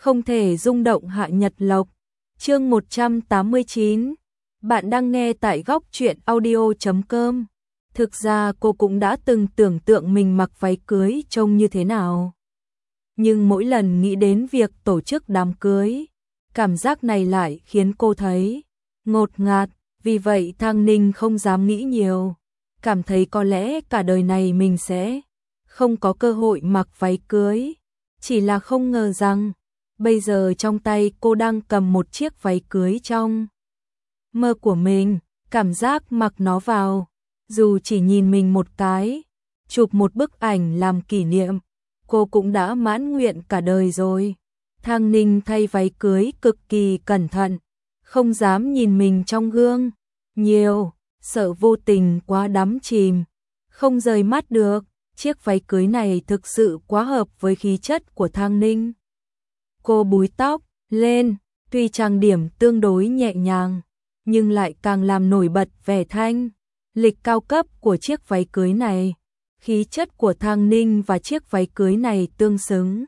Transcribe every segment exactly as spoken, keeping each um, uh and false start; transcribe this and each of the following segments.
Không thể rung động Hạ Nhật Lộc. Chương một trăm tám mươi chín. Bạn đang nghe tại góc truyện audio chấm com. Thực ra cô cũng đã từng tưởng tượng mình mặc váy cưới trông như thế nào. Nhưng mỗi lần nghĩ đến việc tổ chức đám cưới, cảm giác này lại khiến cô thấy ngột ngạt, vì vậy Thang Ninh không dám nghĩ nhiều, cảm thấy có lẽ cả đời này mình sẽ không có cơ hội mặc váy cưới. Chỉ là không ngờ rằng, bây giờ trong tay cô đang cầm một chiếc váy cưới trong mơ của mình, cảm giác mặc nó vào, dù chỉ nhìn mình một cái, chụp một bức ảnh làm kỷ niệm, cô cũng đã mãn nguyện cả đời rồi. Thang Ninh thay váy cưới cực kỳ cẩn thận, không dám nhìn mình trong gương nhiều, sợ vô tình quá đắm chìm, không rời mắt được. Chiếc váy cưới này thực sự quá hợp với khí chất của Thang Ninh. Cô búi tóc lên, tuy trang điểm tương đối nhẹ nhàng, nhưng lại càng làm nổi bật vẻ thanh lịch cao cấp của chiếc váy cưới này. Khí chất của Thang Ninh và chiếc váy cưới này tương xứng.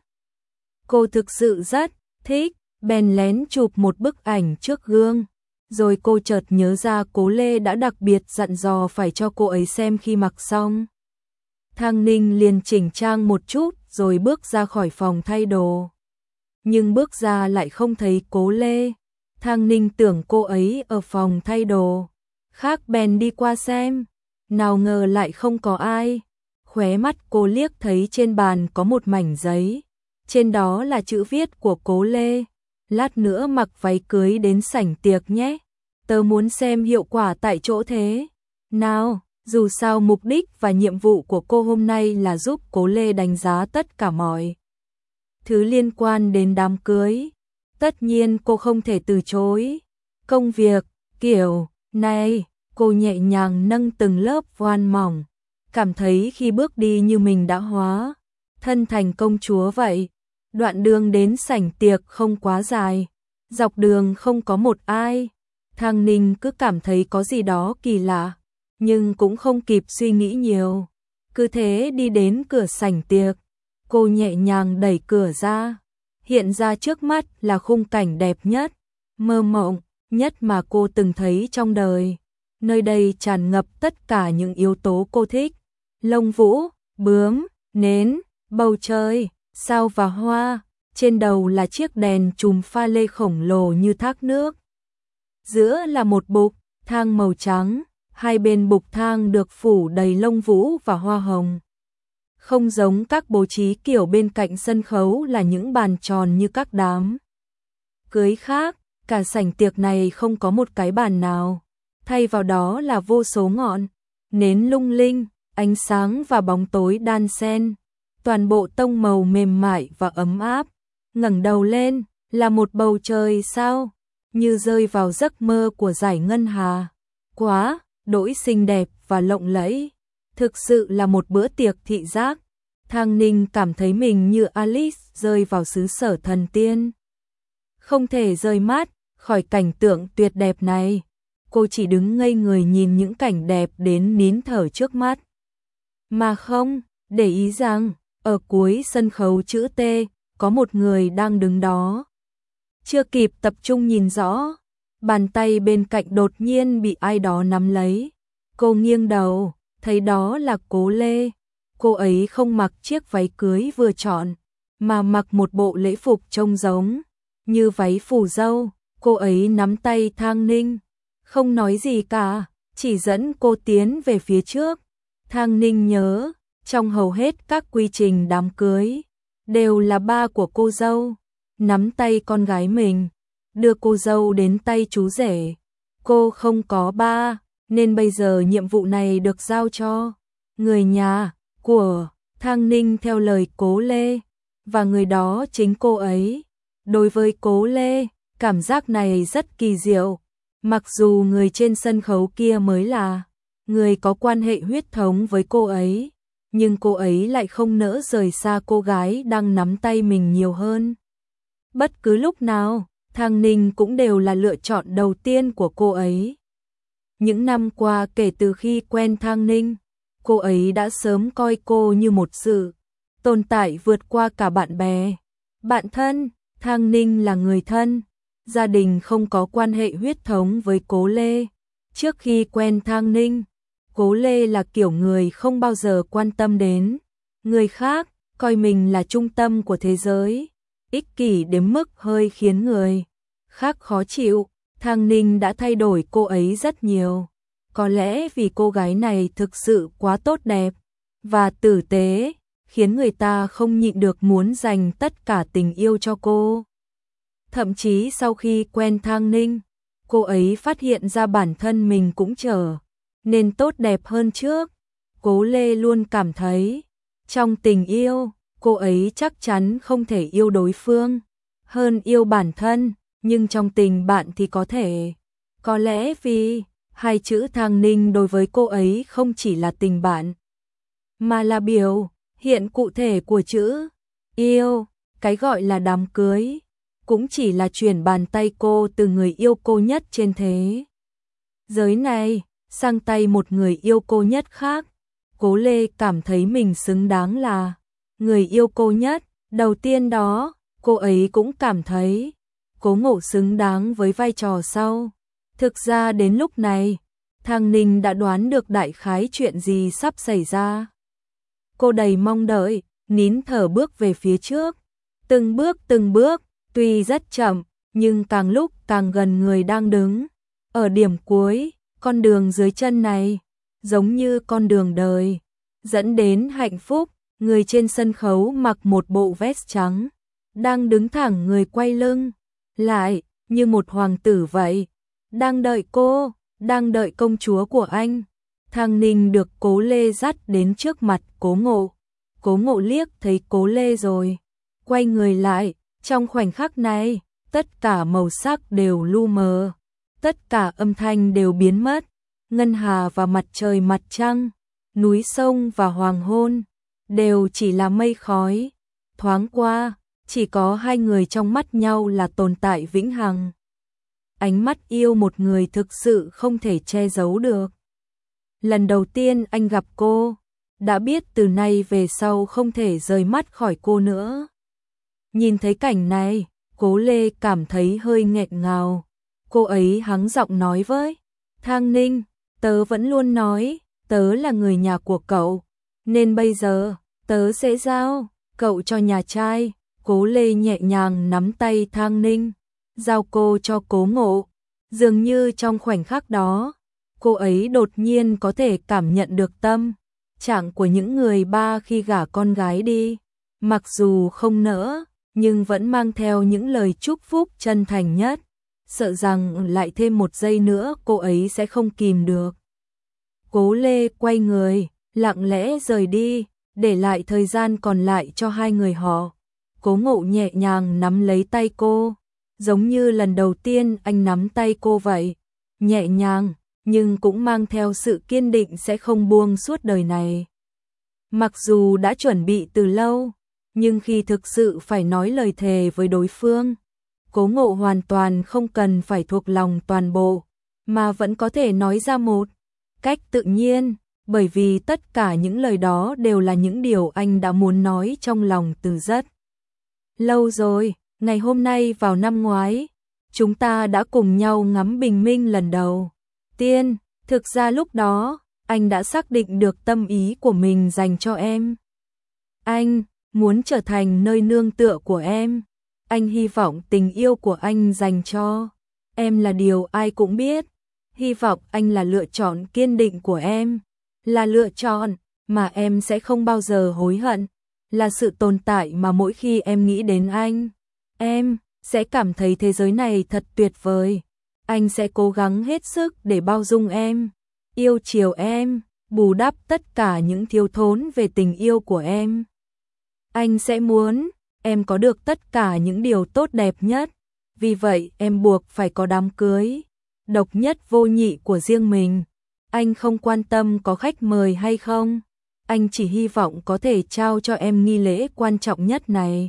Cô thực sự rất thích, bèn lén chụp một bức ảnh trước gương. Rồi cô chợt nhớ ra Cố Lê đã đặc biệt dặn dò phải cho cô ấy xem khi mặc xong. Thang Ninh liền chỉnh trang một chút rồi bước ra khỏi phòng thay đồ. Nhưng bước ra lại không thấy Cố Lê. Thang Ninh tưởng cô ấy ở phòng thay đồ khác bèn đi qua xem, nào ngờ lại không có ai. Khóe mắt cô liếc thấy trên bàn có một mảnh giấy, trên đó là chữ viết của Cố Lê: lát nữa mặc váy cưới đến sảnh tiệc nhé, tớ muốn xem hiệu quả tại chỗ thế nào. Dù sao mục đích và nhiệm vụ của cô hôm nay là giúp Cố Lê đánh giá tất cả mọi thứ liên quan đến đám cưới. Tất nhiên cô không thể từ chối. Công việc kiểu này, cô nhẹ nhàng nâng từng lớp voan mỏng, cảm thấy khi bước đi như mình đã hóa thân thành công chúa vậy. Đoạn đường đến sảnh tiệc không quá dài, dọc đường không có một ai. Thang Ninh cứ cảm thấy có gì đó kỳ lạ, nhưng cũng không kịp suy nghĩ nhiều. Cứ thế đi đến cửa sảnh tiệc, cô nhẹ nhàng đẩy cửa ra. Hiện ra trước mắt là khung cảnh đẹp nhất, mơ mộng nhất mà cô từng thấy trong đời. Nơi đây tràn ngập tất cả những yếu tố cô thích: lông vũ, bướm, nến, bầu trời, sao và hoa. Trên đầu là chiếc đèn chùm pha lê khổng lồ như thác nước. Giữa là một bục thang màu trắng, hai bên bục thang được phủ đầy lông vũ và hoa hồng. Không giống các bố trí kiểu bên cạnh sân khấu là những bàn tròn như các đám cưới khác, cả sảnh tiệc này không có một cái bàn nào, thay vào đó là vô số ngọn nến lung linh, ánh sáng và bóng tối đan xen, toàn bộ tông màu mềm mại và ấm áp. Ngẩng đầu lên là một bầu trời sao, như rơi vào giấc mơ của Giải Ngân Hà. Quá đỗi xinh đẹp và lộng lẫy, thực sự là một bữa tiệc thị giác. Thang Ninh cảm thấy mình như Alice rơi vào xứ sở thần tiên, không thể rời mắt khỏi cảnh tượng tuyệt đẹp này. Cô chỉ đứng ngây người nhìn những cảnh đẹp đến nín thở trước mắt, mà không để ý rằng ở cuối sân khấu chữ T có một người đang đứng đó. Chưa kịp tập trung nhìn rõ, bàn tay bên cạnh đột nhiên bị ai đó nắm lấy. Cô nghiêng đầu, thấy đó là Cố Lê. Cô ấy không mặc chiếc váy cưới vừa chọn, mà mặc một bộ lễ phục trông giống như váy phù dâu. Cô ấy nắm tay Thang Ninh, không nói gì cả, chỉ dẫn cô tiến về phía trước. Thang Ninh nhớ, trong hầu hết các quy trình đám cưới, đều là ba của cô dâu nắm tay con gái mình, đưa cô dâu đến tay chú rể. Cô không có ba, nên bây giờ nhiệm vụ này được giao cho người nhà của Thang Ninh theo lời Cố Lê, và người đó chính cô ấy. Đối với Cố Lê, cảm giác này rất kỳ diệu. Mặc dù người trên sân khấu kia mới là người có quan hệ huyết thống với cô ấy, nhưng cô ấy lại không nỡ rời xa cô gái đang nắm tay mình nhiều hơn. Bất cứ lúc nào, Thang Ninh cũng đều là lựa chọn đầu tiên của cô ấy. Những năm qua kể từ khi quen Thang Ninh, cô ấy đã sớm coi cô như một sự tồn tại vượt qua cả bạn bè, bạn thân. Thang Ninh là người thân, gia đình không có quan hệ huyết thống với Cố Lê. Trước khi quen Thang Ninh, Cố Lê là kiểu người không bao giờ quan tâm đến người khác, coi mình là trung tâm của thế giới, ích kỷ đến mức hơi khiến người khác khó chịu. Thang Ninh đã thay đổi cô ấy rất nhiều. Có lẽ vì cô gái này thực sự quá tốt đẹp và tử tế, khiến người ta không nhịn được muốn dành tất cả tình yêu cho cô. Thậm chí sau khi quen Thang Ninh, cô ấy phát hiện ra bản thân mình cũng trở nên tốt đẹp hơn trước. Cố Lê luôn cảm thấy, trong tình yêu, cô ấy chắc chắn không thể yêu đối phương hơn yêu bản thân, nhưng trong tình bạn thì có thể. Có lẽ vì hai chữ Thang Ninh đối với cô ấy không chỉ là tình bạn, mà là biểu hiện cụ thể của chữ yêu. Cái gọi là đám cưới cũng chỉ là chuyển bàn tay cô từ người yêu cô nhất trên thế giới này sang tay một người yêu cô nhất khác. Cố Lê cảm thấy mình xứng đáng là người yêu cô nhất. Đầu tiên đó, cô ấy cũng cảm thấy Cố Ngộ xứng đáng với vai trò sau. Thực ra đến lúc này, Thang Ninh đã đoán được đại khái chuyện gì sắp xảy ra. Cô đầy mong đợi, nín thở bước về phía trước. Từng bước từng bước, tuy rất chậm, nhưng càng lúc càng gần người đang đứng ở điểm cuối. Con đường dưới chân này, giống như con đường đời, dẫn đến hạnh phúc. Người trên sân khấu mặc một bộ vest trắng, đang đứng thẳng người quay lưng lại, như một hoàng tử vậy. Đang đợi cô, đang đợi công chúa của anh. Thang Ninh được Cố Lê dắt đến trước mặt Cố Ngộ. Cố Ngộ liếc thấy Cố Lê rồi, quay người lại. Trong khoảnh khắc này, tất cả màu sắc đều lu mờ, tất cả âm thanh đều biến mất. Ngân hà và mặt trời mặt trăng, núi sông và hoàng hôn, đều chỉ là mây khói thoáng qua, chỉ có hai người trong mắt nhau là tồn tại vĩnh hằng. Ánh mắt yêu một người thực sự không thể che giấu được. Lần đầu tiên anh gặp cô, đã biết từ nay về sau không thể rời mắt khỏi cô nữa. Nhìn thấy cảnh này, Cố Lê cảm thấy hơi nghẹn ngào. Cô ấy hắng giọng nói với Thang Ninh, tớ vẫn luôn nói, tớ là người nhà của cậu, nên bây giờ, tớ sẽ giao cậu cho nhà trai. Cố Lê nhẹ nhàng nắm tay Thang Ninh, giao cô cho Cố Ngộ. Dường như trong khoảnh khắc đó, cô ấy đột nhiên có thể cảm nhận được tâm trạng của những người ba khi gả con gái đi. Mặc dù không nỡ, nhưng vẫn mang theo những lời chúc phúc chân thành nhất, sợ rằng lại thêm một giây nữa cô ấy sẽ không kìm được. Cố Lê quay người, lặng lẽ rời đi, để lại thời gian còn lại cho hai người họ. Cố Ngộ nhẹ nhàng nắm lấy tay cô, giống như lần đầu tiên anh nắm tay cô vậy. Nhẹ nhàng, nhưng cũng mang theo sự kiên định sẽ không buông suốt đời này. Mặc dù đã chuẩn bị từ lâu, nhưng khi thực sự phải nói lời thề với đối phương, Cố Ngộ hoàn toàn không cần phải thuộc lòng toàn bộ, mà vẫn có thể nói ra một cách tự nhiên, bởi vì tất cả những lời đó đều là những điều anh đã muốn nói trong lòng từ rất lâu rồi. Ngày hôm nay vào năm ngoái, chúng ta đã cùng nhau ngắm bình minh lần đầu tiên. Thực ra lúc đó, anh đã xác định được tâm ý của mình dành cho em. Anh muốn trở thành nơi nương tựa của em. Anh hy vọng tình yêu của anh dành cho em là điều ai cũng biết. Hy vọng anh là lựa chọn kiên định của em, là lựa chọn mà em sẽ không bao giờ hối hận, là sự tồn tại mà mỗi khi em nghĩ đến anh, em sẽ cảm thấy thế giới này thật tuyệt vời. Anh sẽ cố gắng hết sức để bao dung em, yêu chiều em, bù đắp tất cả những thiếu thốn về tình yêu của em. Anh sẽ muốn em có được tất cả những điều tốt đẹp nhất. Vì vậy em buộc phải có đám cưới độc nhất vô nhị của riêng mình. Anh không quan tâm có khách mời hay không, anh chỉ hy vọng có thể trao cho em nghi lễ quan trọng nhất này.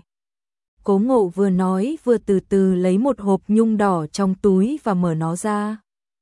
Cố Ngộ vừa nói vừa từ từ lấy một hộp nhung đỏ trong túi và mở nó ra.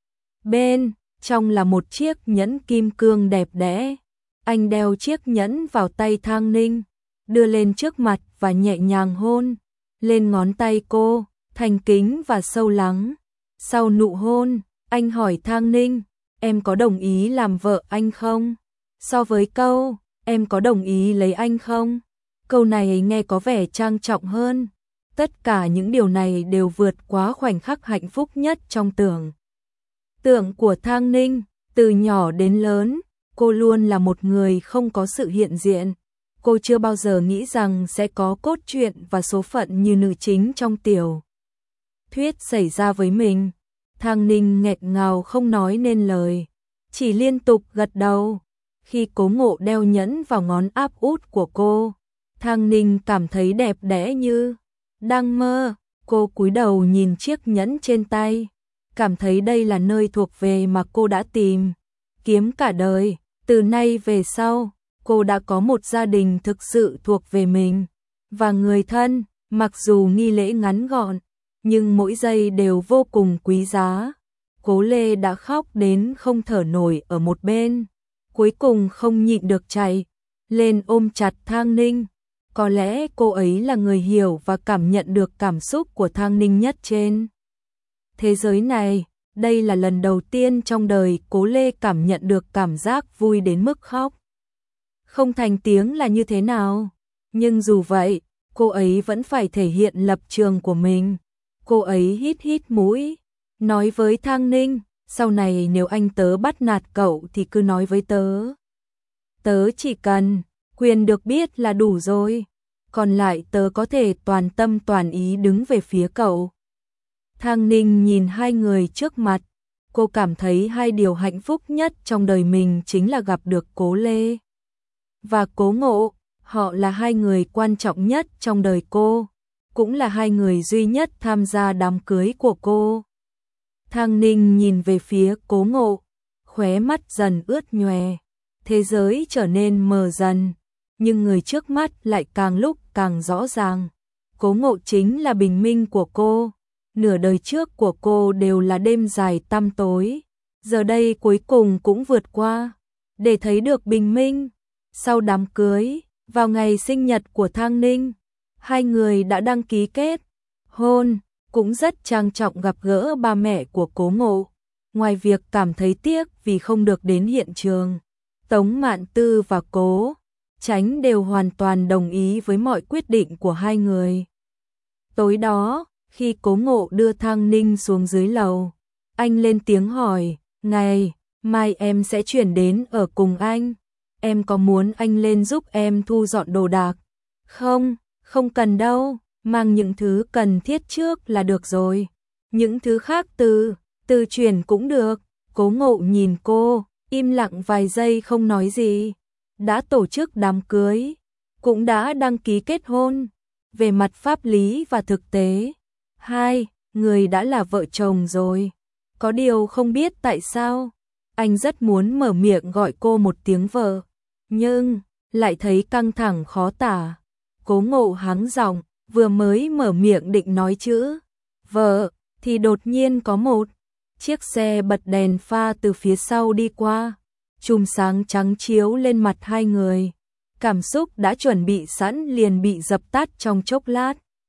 Bên trong là một chiếc nhẫn kim cương đẹp đẽ. Anh đeo chiếc nhẫn vào tay Thang Ninh, đưa lên trước mặt và nhẹ nhàng hôn. lên ngón tay cô, thành kính và sâu lắng. Sau nụ hôn, anh hỏi Thang Ninh, em có đồng ý làm vợ anh không? So với câu, em có đồng ý lấy anh không? Câu này nghe có vẻ trang trọng hơn. Tất cả những điều này đều vượt quá khoảnh khắc hạnh phúc nhất trong tưởng tượng của Thang Ninh. Từ nhỏ đến lớn, cô luôn là một người không có sự hiện diện. Cô chưa bao giờ nghĩ rằng sẽ có cốt truyện và số phận như nữ chính trong tiểu thuyết xảy ra với mình. Thang Ninh nghẹn ngào không nói nên lời, chỉ liên tục gật đầu. Khi Cố Ngộ đeo nhẫn vào ngón áp út của cô, Thang Ninh cảm thấy đẹp đẽ như đang mơ. Cô cúi đầu nhìn chiếc nhẫn trên tay, cảm thấy đây là nơi thuộc về mà cô đã tìm kiếm cả đời. Từ nay về sau, cô đã có một gia đình thực sự thuộc về mình và người thân. Mặc dù nghi lễ ngắn gọn, nhưng mỗi giây đều vô cùng quý giá. Cố Lê đã khóc đến không thở nổi ở một bên, cuối cùng không nhịn được chạy lên ôm chặt Thang Ninh. Có lẽ cô ấy là người hiểu và cảm nhận được cảm xúc của Thang Ninh nhất trên thế giới này. Đây là lần đầu tiên trong đời Cố Lê cảm nhận được cảm giác vui đến mức khóc không thành tiếng là như thế nào. Nhưng dù vậy, cô ấy vẫn phải thể hiện lập trường của mình. Cô ấy hít hít mũi, nói với Thang Ninh, sau này nếu anh tớ bắt nạt cậu thì cứ nói với tớ. Tớ chỉ cần quyền được biết là đủ rồi, còn lại tớ có thể toàn tâm toàn ý đứng về phía cậu. Thang Ninh nhìn hai người trước mặt, cô cảm thấy hai điều hạnh phúc nhất trong đời mình chính là gặp được Cố Lê và Cố Ngộ. Họ là hai người quan trọng nhất trong đời cô, cũng là hai người duy nhất tham gia đám cưới của cô. Thang Ninh nhìn về phía Cố Ngộ, khóe mắt dần ướt nhòe. Thế giới trở nên mờ dần, nhưng người trước mắt lại càng lúc càng rõ ràng. Cố Ngộ chính là bình minh của cô. Nửa đời trước của cô đều là đêm dài tăm tối, giờ đây cuối cùng cũng vượt qua để thấy được bình minh. Sau đám cưới, vào ngày sinh nhật của Thang Ninh, hai người đã đăng ký kết hôn, cũng rất trang trọng gặp gỡ ba mẹ của Cố Ngộ. Ngoài việc cảm thấy tiếc vì không được đến hiện trường, Tống Mạn Tư và Cố Chánh đều hoàn toàn đồng ý với mọi quyết định của hai người. Tối đó, khi Cố Ngộ đưa Thang Ninh xuống dưới lầu, anh lên tiếng hỏi, ngày mai em sẽ chuyển đến ở cùng anh. Em có muốn anh lên giúp em thu dọn đồ đạc? Không, không cần đâu, mang những thứ cần thiết trước là được rồi. Những thứ khác từ, từ chuyển cũng được. Cố Ngộ nhìn cô, im lặng vài giây không nói gì. Đã tổ chức đám cưới, cũng đã đăng ký kết hôn. Về mặt pháp lý và thực tế, hai người đã là vợ chồng rồi. Có điều không biết tại sao, anh rất muốn mở miệng gọi cô một tiếng vợ, nhưng lại thấy căng thẳng khó tả. Cố Ngộ hắng giọng, vừa mới mở miệng định nói chữ vợ thì đột nhiên có một chiếc xe bật đèn pha từ phía sau đi qua, chùm sáng trắng chiếu lên mặt hai người. Cảm xúc đã chuẩn bị sẵn liền bị dập tắt trong chốc lát.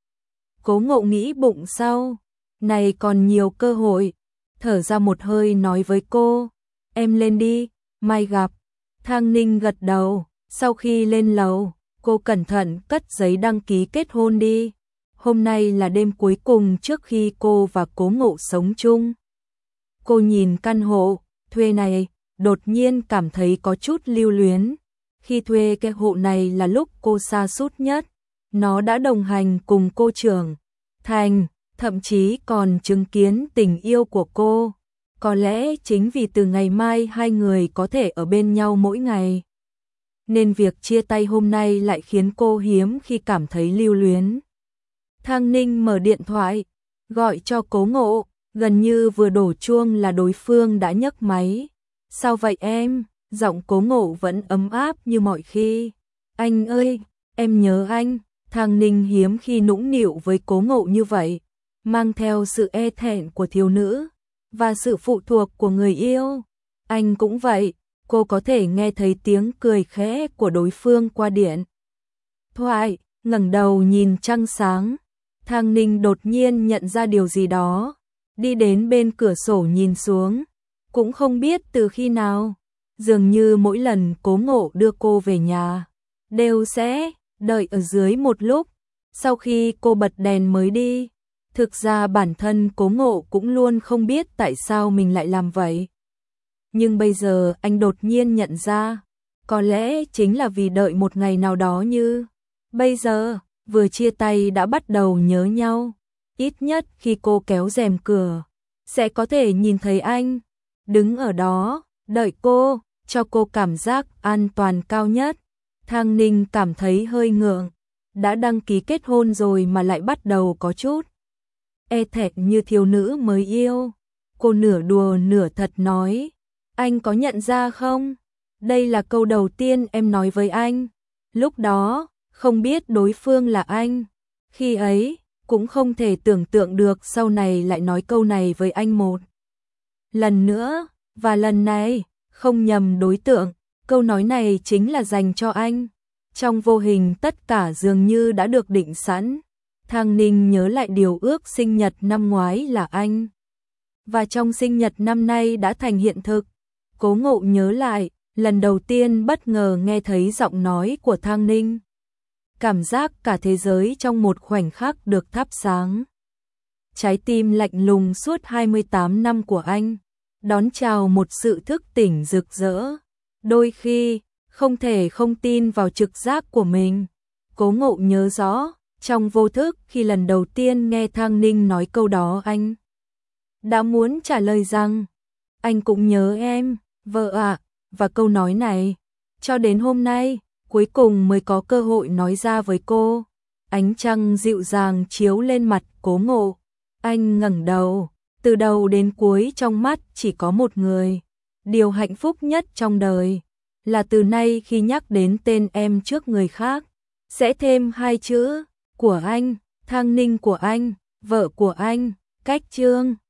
Cố Ngộ nghĩ bụng sau này còn nhiều cơ hội, thở ra một hơi nói với cô, em lên đi, mai gặp. Thang Ninh gật đầu. Sau khi lên lầu, cô cẩn thận cất giấy đăng ký kết hôn đi. Hôm nay là đêm cuối cùng trước khi cô và Cố Ngộ sống chung. Cô nhìn căn hộ thuê này, đột nhiên cảm thấy có chút lưu luyến. Khi thuê cái hộ này là lúc cô sa sút nhất. Nó đã đồng hành cùng cô trưởng thành, thậm chí còn chứng kiến tình yêu của cô. Có lẽ chính vì từ ngày mai hai người có thể ở bên nhau mỗi ngày, nên việc chia tay hôm nay lại khiến cô hiếm khi cảm thấy lưu luyến. Thang Ninh mở điện thoại, gọi cho Cố Ngộ, gần như vừa đổ chuông là đối phương đã nhấc máy. Sao vậy em? Giọng Cố Ngộ vẫn ấm áp như mọi khi. Anh ơi, em nhớ anh. Thang Ninh hiếm khi nũng nịu với Cố Ngộ như vậy, mang theo sự e thẹn của thiếu nữ và sự phụ thuộc của người yêu. Anh cũng vậy. Cô có thể nghe thấy tiếng cười khẽ của đối phương qua điện thoại, ngẩng đầu nhìn trăng sáng. Thang Ninh đột nhiên nhận ra điều gì đó, đi đến bên cửa sổ nhìn xuống, cũng không biết từ khi nào, dường như mỗi lần Cố Ngộ đưa cô về nhà, đều sẽ đợi ở dưới một lúc, sau khi cô bật đèn mới đi. Thực ra bản thân Cố Ngộ cũng luôn không biết tại sao mình lại làm vậy. Nhưng bây giờ anh đột nhiên nhận ra, có lẽ chính là vì đợi một ngày nào đó như bây giờ, vừa chia tay đã bắt đầu nhớ nhau. Ít nhất khi cô kéo rèm cửa, sẽ có thể nhìn thấy anh, đứng ở đó, đợi cô, cho cô cảm giác an toàn cao nhất. Thang Ninh cảm thấy hơi ngượng, đã đăng ký kết hôn rồi mà lại bắt đầu có chút e thẹn như thiếu nữ mới yêu. Cô nửa đùa nửa thật nói, anh có nhận ra không? Đây là câu đầu tiên em nói với anh. Lúc đó, không biết đối phương là anh. Khi ấy, cũng không thể tưởng tượng được sau này lại nói câu này với anh một lần nữa. Và lần này, không nhầm đối tượng, câu nói này chính là dành cho anh. Trong vô hình tất cả dường như đã được định sẵn. Thang Ninh nhớ lại điều ước sinh nhật năm ngoái là anh. Và trong sinh nhật năm nay đã thành hiện thực. Cố Ngộ nhớ lại, lần đầu tiên bất ngờ nghe thấy giọng nói của Thang Ninh. Cảm giác cả thế giới trong một khoảnh khắc được thắp sáng. Trái tim lạnh lùng suốt hai mươi tám năm của anh, đón chào một sự thức tỉnh rực rỡ. Đôi khi, không thể không tin vào trực giác của mình. Cố Ngộ nhớ rõ, trong vô thức khi lần đầu tiên nghe Thang Ninh nói câu đó anh đã muốn trả lời rằng, anh cũng nhớ em, vợ ạ, và câu nói này, cho đến hôm nay, cuối cùng mới có cơ hội nói ra với cô. Ánh trăng dịu dàng chiếu lên mặt Cố Ngộ, anh ngẩng đầu, từ đầu đến cuối trong mắt chỉ có một người. Điều hạnh phúc nhất trong đời là từ nay khi nhắc đến tên em trước người khác, sẽ thêm hai chữ, của anh, Thang Ninh của anh, vợ của anh, cách chương.